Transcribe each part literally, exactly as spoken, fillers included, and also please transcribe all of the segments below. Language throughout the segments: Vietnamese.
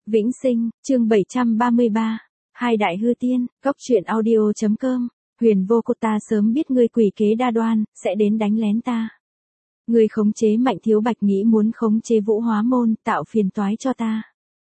Vĩnh Sinh, chương bảy trăm ba mươi ba. Hai đại hư tiên, góc truyện audio.com. Huyền Vô Cô, ta sớm biết ngươi quỷ kế đa đoan, sẽ đến đánh lén ta. Ngươi khống chế Mạnh Thiếu Bạch nghĩ muốn khống chế Vũ Hóa Môn, tạo phiền toái cho ta.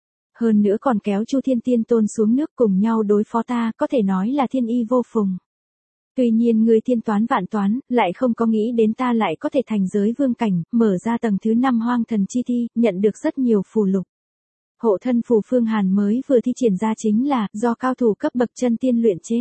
Hơn nữa còn kéo Chu Thiên Tiên Tôn xuống nước cùng nhau đối phó ta, có thể nói là thiên y vô phùng. Tuy nhiên ngươi thiên toán vạn toán, lại không có nghĩ đến ta lại có thể thành giới vương cảnh, mở ra tầng thứ năm hoang thần chi thi, nhận được rất nhiều phù lục. Hộ thân phù Phương Hàn mới vừa thi triển ra chính là do cao thủ cấp bậc chân tiên luyện chế.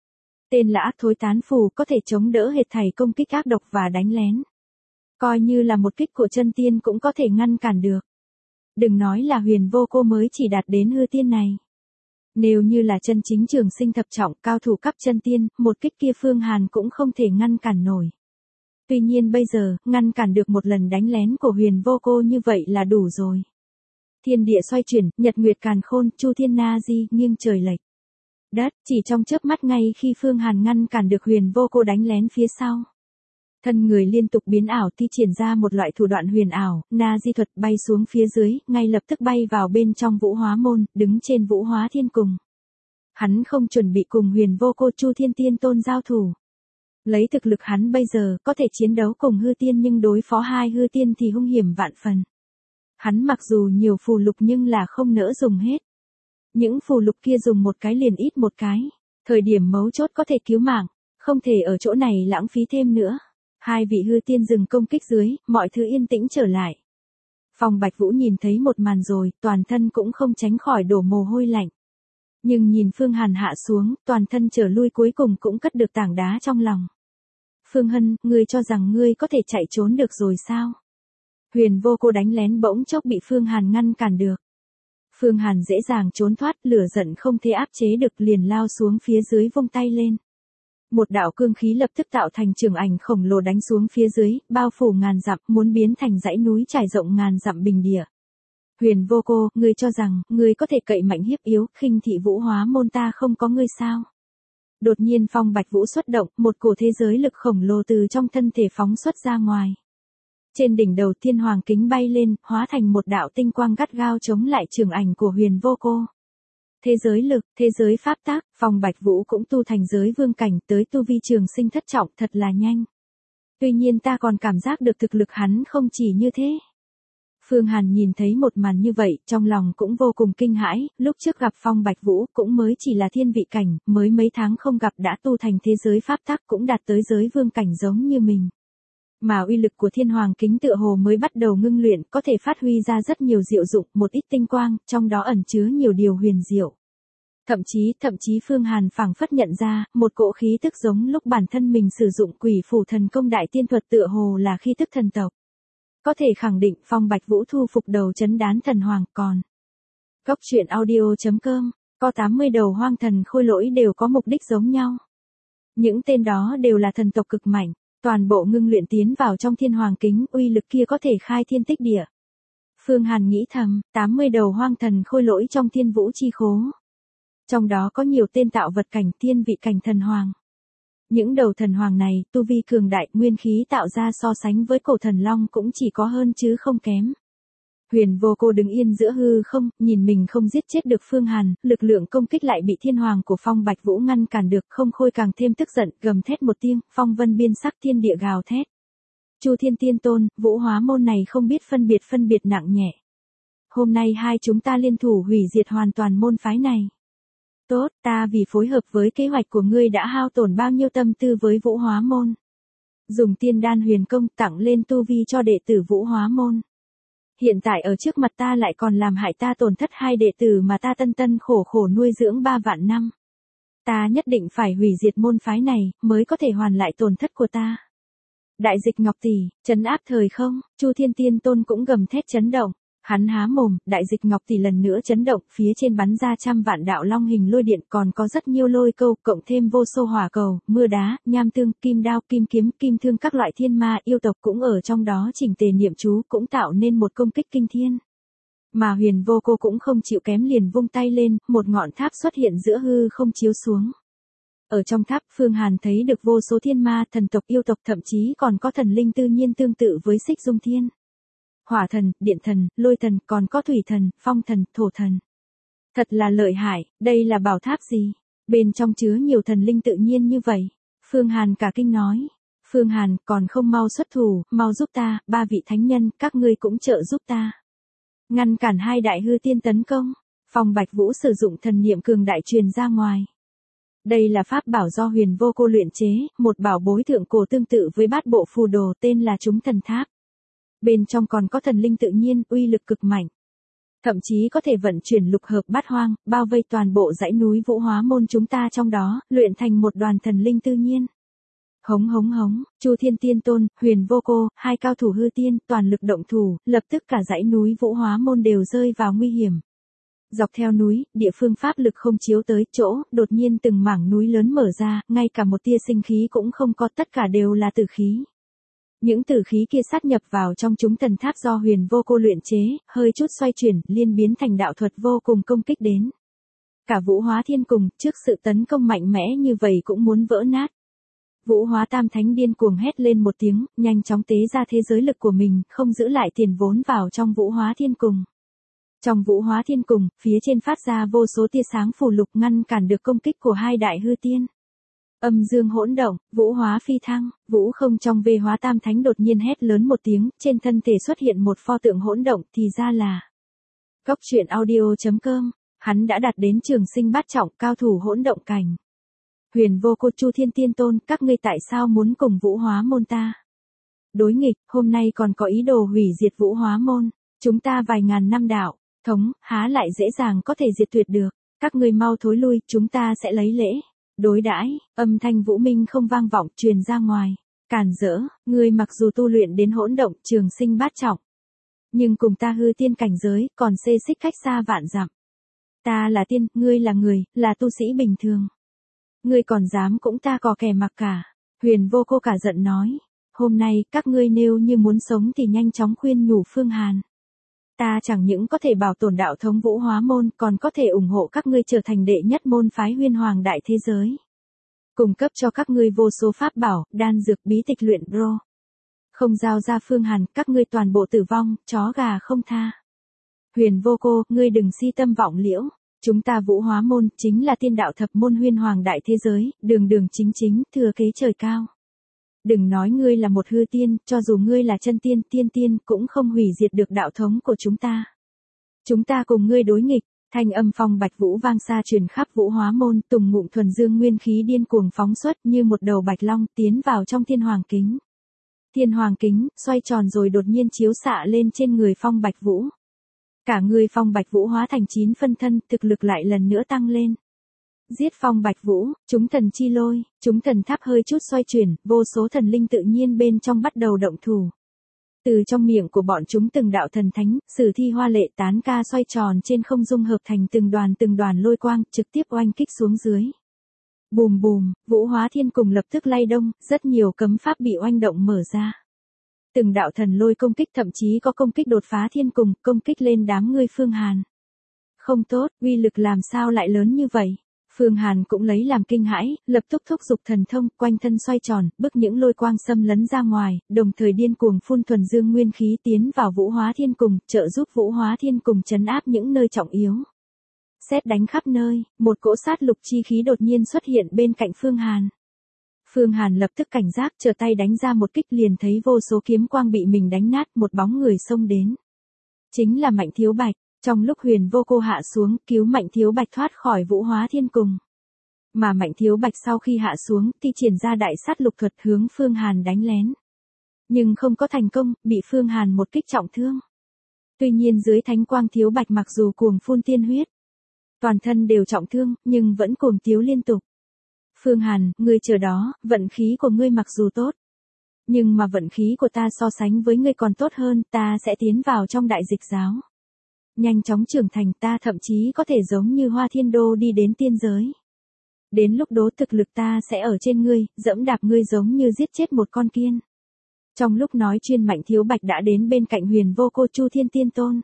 Tên là ác thối tán phù, có thể chống đỡ hết thảy công kích ác độc và đánh lén. Coi như là một kích của chân tiên cũng có thể ngăn cản được. Đừng nói là Huyền Vô Cô mới chỉ đạt đến hư tiên này. Nếu như là chân chính trường sinh thập trọng cao thủ cấp chân tiên, một kích kia Phương Hàn cũng không thể ngăn cản nổi. Tuy nhiên bây giờ, ngăn cản được một lần đánh lén của Huyền Vô Cô như vậy là đủ rồi. Thiên địa xoay chuyển, nhật nguyệt càn khôn, chu thiên na di, nghiêng trời lệch đất, chỉ trong chớp mắt ngay khi Phương Hàn ngăn cản được Huyền Vô Cô đánh lén phía sau. Thân người liên tục biến ảo thi triển ra một loại thủ đoạn huyền ảo, na di thuật bay xuống phía dưới, ngay lập tức bay vào bên trong Vũ Hóa Môn, đứng trên Vũ Hóa Thiên Cùng. Hắn không chuẩn bị cùng Huyền Vô Cô Chu Thiên Tiên Tôn giao thủ. Lấy thực lực hắn bây giờ có thể chiến đấu cùng hư tiên nhưng đối phó hai hư tiên thì hung hiểm vạn phần. Hắn mặc dù nhiều phù lục nhưng là không nỡ dùng hết. Những phù lục kia dùng một cái liền ít một cái. Thời điểm mấu chốt có thể cứu mạng, không thể ở chỗ này lãng phí thêm nữa. Hai vị hư tiên dừng công kích dưới, mọi thứ yên tĩnh trở lại. Phong Bạch Vũ nhìn thấy một màn rồi, toàn thân cũng không tránh khỏi đổ mồ hôi lạnh. Nhưng nhìn Phương Hàn hạ xuống, toàn thân trở lui cuối cùng cũng cất được tảng đá trong lòng. Phương Hân, ngươi cho rằng ngươi có thể chạy trốn được rồi sao? Huyền Vô Cô đánh lén bỗng chốc bị Phương Hàn ngăn cản được. Phương Hàn dễ dàng trốn thoát, lửa giận không thể áp chế được liền lao xuống phía dưới vung tay lên. Một đạo cương khí lập tức tạo thành trường ảnh khổng lồ đánh xuống phía dưới, bao phủ ngàn dặm, muốn biến thành dãy núi trải rộng ngàn dặm bình địa. Huyền Vô Cô, ngươi cho rằng, ngươi có thể cậy mạnh hiếp yếu, khinh thị Vũ Hóa Môn ta không có ngươi sao? Đột nhiên Phong Bạch Vũ xuất động, một cổ thế giới lực khổng lồ từ trong thân thể phóng xuất ra ngoài. Trên đỉnh đầu thiên hoàng kính bay lên, hóa thành một đạo tinh quang gắt gao chống lại trường ảnh của Huyền Vô Cô. Thế giới lực, thế giới pháp tác, Phong Bạch Vũ cũng tu thành giới vương cảnh tới tu vi trường sinh thất trọng thật là nhanh. Tuy nhiên ta còn cảm giác được thực lực hắn không chỉ như thế. Phương Hàn nhìn thấy một màn như vậy, trong lòng cũng vô cùng kinh hãi, lúc trước gặp Phong Bạch Vũ cũng mới chỉ là thiên vị cảnh, mới mấy tháng không gặp đã tu thành thế giới pháp tác cũng đạt tới giới vương cảnh giống như mình. Mà uy lực của thiên hoàng kính tựa hồ mới bắt đầu ngưng luyện, có thể phát huy ra rất nhiều diệu dụng, một ít tinh quang, trong đó ẩn chứa nhiều điều huyền diệu. Thậm chí, thậm chí Phương Hàn phảng phất nhận ra, một cỗ khí tức giống lúc bản thân mình sử dụng quỷ phủ thần công đại tiên thuật tựa hồ là khí tức thần tộc. Có thể khẳng định Phong Bạch Vũ thu phục đầu chấn đán thần hoàng còn. Góc truyện audio.com, có tám mươi đầu hoang thần khôi lỗi đều có mục đích giống nhau. Những tên đó đều là thần tộc cực mạnh. Toàn bộ ngưng luyện tiến vào trong thiên hoàng kính, uy lực kia có thể khai thiên tích địa. Phương Hàn nghĩ thầm, tám mươi đầu hoang thần khôi lỗi trong thiên vũ chi khố. Trong đó có nhiều tên tạo vật cảnh thiên vị cảnh thần hoàng. Những đầu thần hoàng này, tu vi cường đại, nguyên khí tạo ra so sánh với cổ thần long cũng chỉ có hơn chứ không kém. Huyền Vô Cô đứng yên giữa hư không, nhìn mình không giết chết được Phương Hàn, lực lượng công kích lại bị thiên hoàng của Phong Bạch Vũ ngăn cản được, không khôi càng thêm tức giận, gầm thét một tiếng, phong vân biên sắc thiên địa gào thét. Chu Thiên Tiên Tôn, Vũ Hóa Môn này không biết phân biệt phân biệt nặng nhẹ. Hôm nay hai chúng ta liên thủ hủy diệt hoàn toàn môn phái này. Tốt, ta vì phối hợp với kế hoạch của ngươi đã hao tổn bao nhiêu tâm tư với Vũ Hóa Môn. Dùng tiên đan huyền công tặng lên tu vi cho đệ tử Vũ Hóa Môn. Hiện tại ở trước mặt ta lại còn làm hại ta tổn thất hai đệ tử mà ta tân tân khổ khổ nuôi dưỡng ba vạn năm. Ta nhất định phải hủy diệt môn phái này, mới có thể hoàn lại tổn thất của ta. Đại Dịch Ngọc Tỷ, trấn áp thời không, Chu Thiên Tiên Tôn cũng gầm thét chấn động. Hắn há mồm, Đại Dịch Ngọc Tỷ lần nữa chấn động, phía trên bắn ra trăm vạn đạo long hình lôi điện, còn có rất nhiều lôi câu, cộng thêm vô số hỏa cầu, mưa đá, nham tương, kim đao, kim kiếm, kim thương các loại thiên ma yêu tộc cũng ở trong đó chỉnh tề niệm chú, cũng tạo nên một công kích kinh thiên. Mà Huyền Vô Cô cũng không chịu kém liền vung tay lên, một ngọn tháp xuất hiện giữa hư không chiếu xuống. Ở trong tháp, Phương Hàn thấy được vô số thiên ma, thần tộc yêu tộc, thậm chí còn có thần linh tự nhiên tương tự với Xích Dung Thiên. Hỏa thần, điện thần, lôi thần, còn có thủy thần, phong thần, thổ thần. Thật là lợi hại, đây là bảo tháp gì? Bên trong chứa nhiều thần linh tự nhiên như vậy. Phương Hàn cả kinh nói. Phương Hàn, còn không mau xuất thủ, mau giúp ta, ba vị thánh nhân, các ngươi cũng trợ giúp ta. Ngăn cản hai đại hư tiên tấn công. Phong Bạch Vũ sử dụng thần niệm cường đại truyền ra ngoài. Đây là pháp bảo do Huyền Vô Cô luyện chế, một bảo bối thượng cổ tương tự với bát bộ phù đồ tên là Chúng Thần Tháp. Bên trong còn có thần linh tự nhiên, uy lực cực mạnh. Thậm chí có thể vận chuyển lục hợp bát hoang, bao vây toàn bộ dãy núi Vũ Hóa Môn chúng ta trong đó, luyện thành một đoàn thần linh tự nhiên. Hống hống hống, Chu Thiên Tiên Tôn, Huyền Vô Cô, hai cao thủ hư tiên, toàn lực động thủ, lập tức cả dãy núi Vũ Hóa Môn đều rơi vào nguy hiểm. Dọc theo núi, địa phương pháp lực không chiếu tới chỗ, đột nhiên từng mảng núi lớn mở ra, ngay cả một tia sinh khí cũng không có, tất cả đều là tử khí. Những tử khí kia sát nhập vào trong chúng thần tháp do Huyền Vô Cô luyện chế, hơi chút xoay chuyển, liên biến thành đạo thuật vô cùng công kích đến. Cả Vũ Hóa Thiên Cùng, trước sự tấn công mạnh mẽ như vậy cũng muốn vỡ nát. Vũ Hóa Tam Thánh điên cuồng hét lên một tiếng, nhanh chóng tế ra thế giới lực của mình, không giữ lại tiền vốn vào trong Vũ Hóa Thiên Cùng. Trong Vũ Hóa Thiên Cùng, phía trên phát ra vô số tia sáng phù lục ngăn cản được công kích của hai đại hư tiên. Âm dương hỗn động, Vũ Hóa phi thăng, Vũ không trong Vê Hóa Tam Thánh đột nhiên hét lớn một tiếng, trên thân thể xuất hiện một pho tượng hỗn động, thì ra là Cốc truyện audio chấm com, hắn đã đạt đến trường sinh bát trọng, cao thủ hỗn động cảnh. Huyền Vô Cô, Chu Thiên Tiên Tôn, các ngươi tại sao muốn cùng Vũ Hóa Môn ta đối nghịch, hôm nay còn có ý đồ hủy diệt Vũ Hóa Môn, chúng ta vài ngàn năm đạo thống, há lại dễ dàng có thể diệt tuyệt được, các ngươi mau thối lui, chúng ta sẽ lấy lễ đối đãi. Âm thanh Vũ Minh không vang vọng truyền ra ngoài. Càn rỡ, ngươi mặc dù tu luyện đến hỗn động trường sinh bát trọng, nhưng cùng ta hư tiên cảnh giới, còn xê xích cách xa vạn dặm. Ta là tiên, ngươi là người, là tu sĩ bình thường. Ngươi còn dám cũng ta cò kè mặc cả. Huyền Vô Cô cả giận nói. Hôm nay, các ngươi nếu như muốn sống thì nhanh chóng khuyên nhủ Phương Hàn. Ta chẳng những có thể bảo tồn đạo thống Vũ Hóa Môn, còn có thể ủng hộ các ngươi trở thành đệ nhất môn phái Huyên Hoàng đại thế giới. Cung cấp cho các ngươi vô số pháp bảo, đan dược, bí tịch luyện bro. Không giao ra Phương Hàn, các ngươi toàn bộ tử vong, chó gà không tha. Huyền Vô Cô, ngươi đừng si tâm vọng liễu. Chúng ta Vũ Hóa Môn, chính là tiên đạo thập môn Huyên Hoàng đại thế giới, đường đường chính chính, thừa kế trời cao. Đừng nói ngươi là một hư tiên, cho dù ngươi là chân tiên, tiên tiên, cũng không hủy diệt được đạo thống của chúng ta. Chúng ta cùng ngươi đối nghịch. Thanh âm Phong Bạch Vũ vang xa truyền khắp Vũ Hóa Môn, tùng ngụm thuần dương nguyên khí điên cuồng phóng xuất như một đầu bạch long tiến vào trong thiên hoàng kính. Thiên hoàng kính, xoay tròn rồi đột nhiên chiếu xạ lên trên người Phong Bạch Vũ. Cả người Phong Bạch Vũ hóa thành chín phân thân, thực lực lại lần nữa tăng lên. Giết Phong Bạch Vũ, chúng thần chi lôi, chúng thần tháp hơi chút xoay chuyển, vô số thần linh tự nhiên bên trong bắt đầu động thủ. Từ trong miệng của bọn chúng từng đạo thần thánh, sử thi hoa lệ tán ca xoay tròn trên không dung hợp thành từng đoàn từng đoàn lôi quang, trực tiếp oanh kích xuống dưới. Bùm bùm, Vũ Hóa Thiên Cùng lập tức lay động, rất nhiều cấm pháp bị oanh động mở ra. Từng đạo thần lôi công kích, thậm chí có công kích đột phá thiên cùng, công kích lên đám ngươi Phương Hàn. Không tốt, uy lực làm sao lại lớn như vậy? Phương Hàn cũng lấy làm kinh hãi, lập tức thúc giục thần thông, quanh thân xoay tròn, bức những lôi quang xâm lấn ra ngoài, đồng thời điên cuồng phun thuần dương nguyên khí tiến vào Vũ Hóa Thiên Cùng, trợ giúp Vũ Hóa Thiên Cùng trấn áp những nơi trọng yếu. Sét đánh khắp nơi, một cỗ sát lục chi khí đột nhiên xuất hiện bên cạnh Phương Hàn. Phương Hàn lập tức cảnh giác, trở tay đánh ra một kích, liền thấy vô số kiếm quang bị mình đánh nát, một bóng người xông đến. Chính là Mạnh Thiếu Bạch. Trong lúc Huyền Vô Cô hạ xuống, cứu Mạnh Thiếu Bạch thoát khỏi Vũ Hóa Thiên Cùng. Mà Mạnh Thiếu Bạch sau khi hạ xuống, thì triển ra đại sát lục thuật hướng Phương Hàn đánh lén. Nhưng không có thành công, bị Phương Hàn một kích trọng thương. Tuy nhiên dưới thánh quang Thiếu Bạch mặc dù cuồng phun tiên huyết, toàn thân đều trọng thương, nhưng vẫn cuồng tiếu liên tục. Phương Hàn, ngươi chờ đó, vận khí của ngươi mặc dù tốt, nhưng mà vận khí của ta so sánh với ngươi còn tốt hơn, ta sẽ tiến vào trong đại dịch giáo. Nhanh chóng trưởng thành, ta thậm chí có thể giống như Hoa Thiên Đô đi đến tiên giới. Đến lúc đó thực lực ta sẽ ở trên ngươi, dẫm đạp ngươi giống như giết chết một con kiên. Trong lúc nói chuyên Mạnh Thiếu Bạch đã đến bên cạnh Huyền Vô Cô, Chu Thiên Tiên Tôn.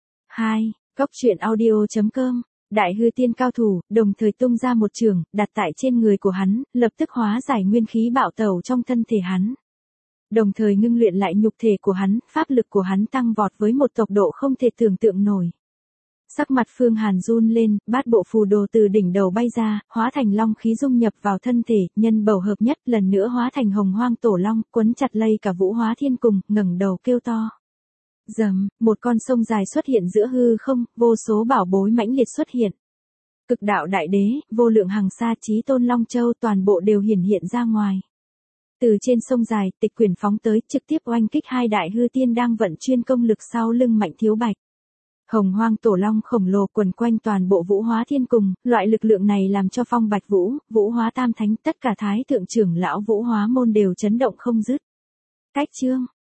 hai. Cốc truyện audio chấm com, đại hư tiên cao thủ, đồng thời tung ra một trường, đặt tại trên người của hắn, lập tức hóa giải nguyên khí bạo tẩu trong thân thể hắn. Đồng thời ngưng luyện lại nhục thể của hắn, pháp lực của hắn tăng vọt với một tốc độ không thể tưởng tượng nổi. Sắc mặt Phương Hàn run lên, bát bộ phù đồ từ đỉnh đầu bay ra, hóa thành long khí dung nhập vào thân thể, nhân bầu hợp nhất, lần nữa hóa thành hồng hoang tổ long, quấn chặt lây cả Vũ Hóa Thiên cùng, ngẩng đầu kêu to. Rầm, một con sông dài xuất hiện giữa hư không, vô số bảo bối mãnh liệt xuất hiện. Cực đạo đại đế, vô lượng hằng sa chí tôn Long Châu toàn bộ đều hiển hiện ra ngoài. Từ trên sông dài, Tịch Quyển phóng tới, trực tiếp oanh kích hai đại hư tiên đang vận chuyên công lực sau lưng Mạnh Thiếu Bạch. Hồng hoang tổ long khổng lồ quần quanh toàn bộ Vũ Hóa Thiên cùng, loại lực lượng này làm cho Phong Bạch Vũ, Vũ Hóa Tam Thánh, tất cả thái thượng trưởng lão Vũ Hóa môn đều chấn động không dứt. Cách chương